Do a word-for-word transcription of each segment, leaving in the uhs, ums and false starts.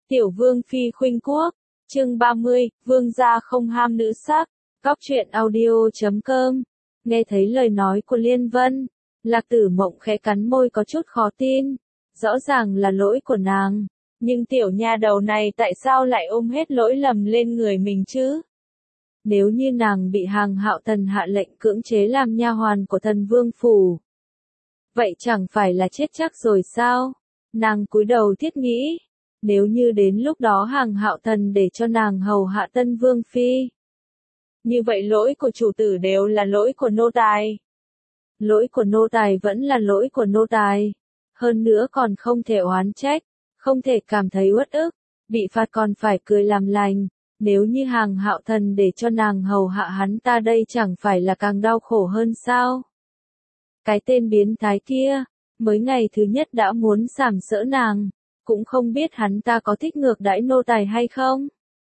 Tiểu vương phi khuynh quốc, chương ba mươi, vương gia không ham nữ sắc, góc truyện audio chấm com. Nghe thấy lời nói của Liên Vân, Lạc Tử Mộng khẽ cắn môi có chút khó tin, rõ ràng là lỗi của nàng, nhưng tiểu nha đầu này tại sao lại ôm hết lỗi lầm lên người mình chứ? Nếu như nàng bị Hàng Hạo Thần hạ lệnh cưỡng chế làm nha hoàn của Thần Vương phủ, vậy chẳng phải là chết chắc rồi sao? Nàng cúi đầu thiết nghĩ, nếu như đến lúc đó Hàng Hạo Thần để cho nàng hầu hạ Tân Vương phi, như vậy lỗi của chủ tử đều là lỗi của nô tài. Lỗi của nô tài vẫn là lỗi của nô tài, hơn nữa còn không thể oán trách, không thể cảm thấy uất ức, bị phạt còn phải cười làm lành. Nếu như Hàng Hạo Thần để cho nàng hầu hạ hắn ta đây chẳng phải là càng đau khổ hơn sao? Cái tên biến thái kia, mới ngày thứ nhất đã muốn sàm sỡ nàng, cũng không biết hắn ta có thích ngược đãi nô tài hay không?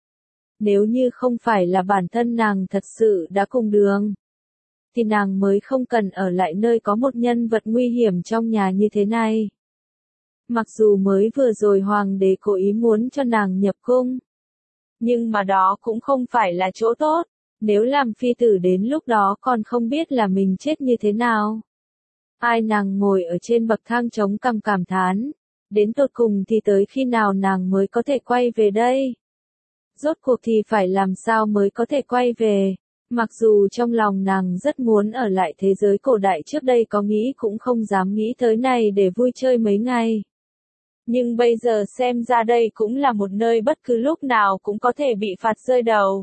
Nếu như không phải là bản thân nàng thật sự đã cùng đường, thì nàng mới không cần ở lại nơi có một nhân vật nguy hiểm trong nhà như thế này. Mặc dù mới vừa rồi hoàng đế cố ý muốn cho nàng nhập cung, nhưng mà đó cũng không phải là chỗ tốt, nếu làm phi tử đến lúc đó còn không biết là mình chết như thế nào. Ai nàng ngồi ở trên bậc thang chống cằm cảm thán, đến tột cùng thì tới khi nào nàng mới có thể quay về đây? Rốt cuộc thì phải làm sao mới có thể quay về? Mặc dù trong lòng nàng rất muốn ở lại thế giới cổ đại trước đây có nghĩ cũng không dám nghĩ tới này để vui chơi mấy ngày. Nhưng bây giờ xem ra đây cũng là một nơi bất cứ lúc nào cũng có thể bị phạt rơi đầu.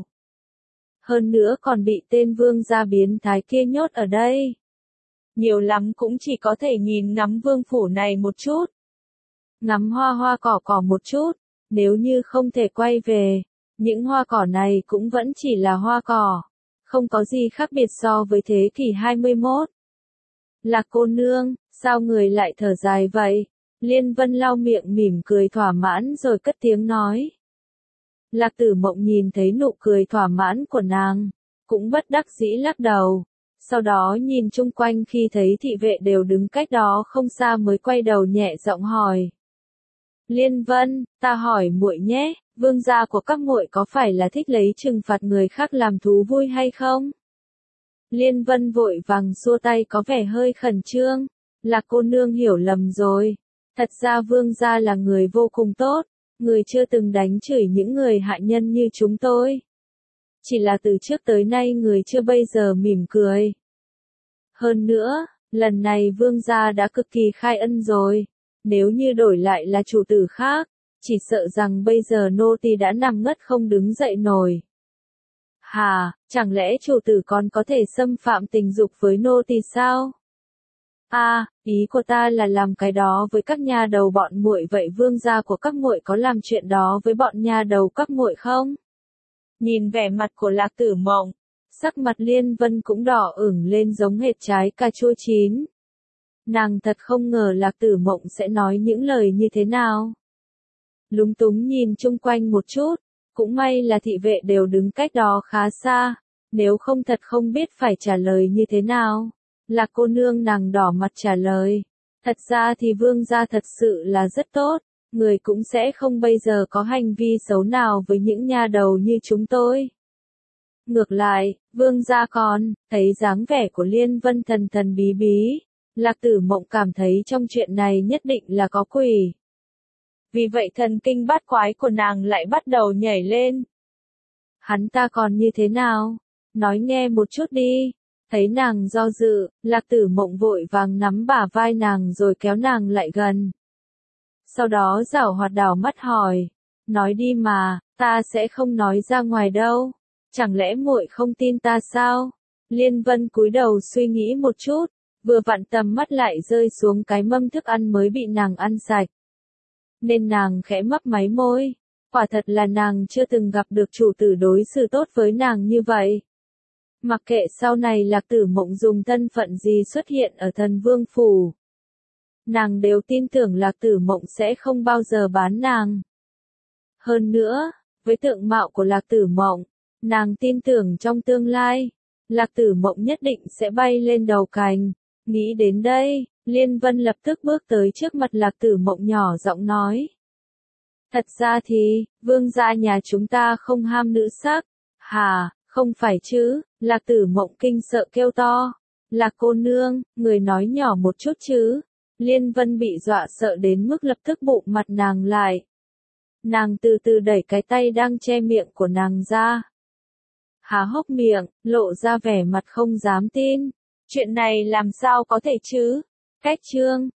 Hơn nữa còn bị tên vương gia biến thái kia nhốt ở đây. Nhiều lắm cũng chỉ có thể nhìn ngắm vương phủ này một chút. Ngắm hoa hoa cỏ cỏ một chút, nếu như không thể quay về, những hoa cỏ này cũng vẫn chỉ là hoa cỏ, không có gì khác biệt so với thế kỷ hai mươi mốt. Lạc cô nương, sao người lại thở dài vậy? Liên Vân lau miệng mỉm cười thỏa mãn rồi cất tiếng nói. Lạc Tử Mộng nhìn thấy nụ cười thỏa mãn của nàng, cũng bất đắc dĩ lắc đầu, sau đó nhìn chung quanh khi thấy thị vệ đều đứng cách đó không xa mới quay đầu nhẹ giọng hỏi. Liên Vân, ta hỏi muội nhé, vương gia của các muội có phải là thích lấy trừng phạt người khác làm thú vui hay không? Liên Vân vội vàng xua tay có vẻ hơi khẩn trương, Lạc cô nương hiểu lầm rồi. Thật ra vương gia là người vô cùng tốt, người chưa từng đánh chửi những người hạ nhân như chúng tôi. Chỉ là từ trước tới nay người chưa bây giờ mỉm cười. Hơn nữa, lần này vương gia đã cực kỳ khai ân rồi, nếu như đổi lại là chủ tử khác, chỉ sợ rằng bây giờ nô tỳ đã nằm ngất không đứng dậy nổi. Hà, chẳng lẽ chủ tử còn có thể xâm phạm tình dục với nô tỳ sao? A, à, ý của ta là làm cái đó với các nha đầu bọn muội, vậy vương gia của các muội có làm chuyện đó với bọn nha đầu các muội không? Nhìn vẻ mặt của Lạc Tử Mộng, sắc mặt Liên Vân cũng đỏ ửng lên giống hệt trái cà chua chín. Nàng thật không ngờ Lạc Tử Mộng sẽ nói những lời như thế nào. Lúng túng nhìn chung quanh một chút, cũng may là thị vệ đều đứng cách đó khá xa, nếu không thật không biết phải trả lời như thế nào. Lạc cô nương nàng đỏ mặt trả lời, thật ra thì vương gia thật sự là rất tốt, người cũng sẽ không bây giờ có hành vi xấu nào với những nha đầu như chúng tôi. Ngược lại, vương gia còn, thấy dáng vẻ của Liên Vân thần thần bí bí, Lạc Tử Mộng cảm thấy trong chuyện này nhất định là có quỷ. Vì vậy thần kinh bát quái của nàng lại bắt đầu nhảy lên. Hắn ta còn như thế nào? Nói nghe một chút đi. Thấy nàng do dự, Lạc Tử Mộng vội vàng nắm bả vai nàng rồi kéo nàng lại gần. Sau đó giảo hoạt đảo mắt hỏi, nói đi mà, ta sẽ không nói ra ngoài đâu. Chẳng lẽ muội không tin ta sao? Liên Vân cúi đầu suy nghĩ một chút, vừa vặn tầm mắt lại rơi xuống cái mâm thức ăn mới bị nàng ăn sạch. Nên nàng khẽ mấp máy môi, quả thật là nàng chưa từng gặp được chủ tử đối xử tốt với nàng như vậy. Mặc kệ sau này Lạc Tử Mộng dùng thân phận gì xuất hiện ở Thần Vương phủ, nàng đều tin tưởng Lạc Tử Mộng sẽ không bao giờ bán nàng. Hơn nữa, với tượng mạo của Lạc Tử Mộng, nàng tin tưởng trong tương lai, Lạc Tử Mộng nhất định sẽ bay lên đầu cành. Nghĩ đến đây, Liên Vân lập tức bước tới trước mặt Lạc Tử Mộng nhỏ giọng nói. Thật ra thì, vương gia nhà chúng ta không ham nữ sắc. Hà, không phải chứ, Lạc Tử Mộng kinh sợ kêu to. Lạc cô nương, người nói nhỏ một chút chứ. Liên Vân bị dọa sợ đến mức lập tức bụng mặt nàng lại. Nàng từ từ đẩy cái tay đang che miệng của nàng ra. Há hốc miệng, lộ ra vẻ mặt không dám tin. Chuyện này làm sao có thể chứ? Cách chương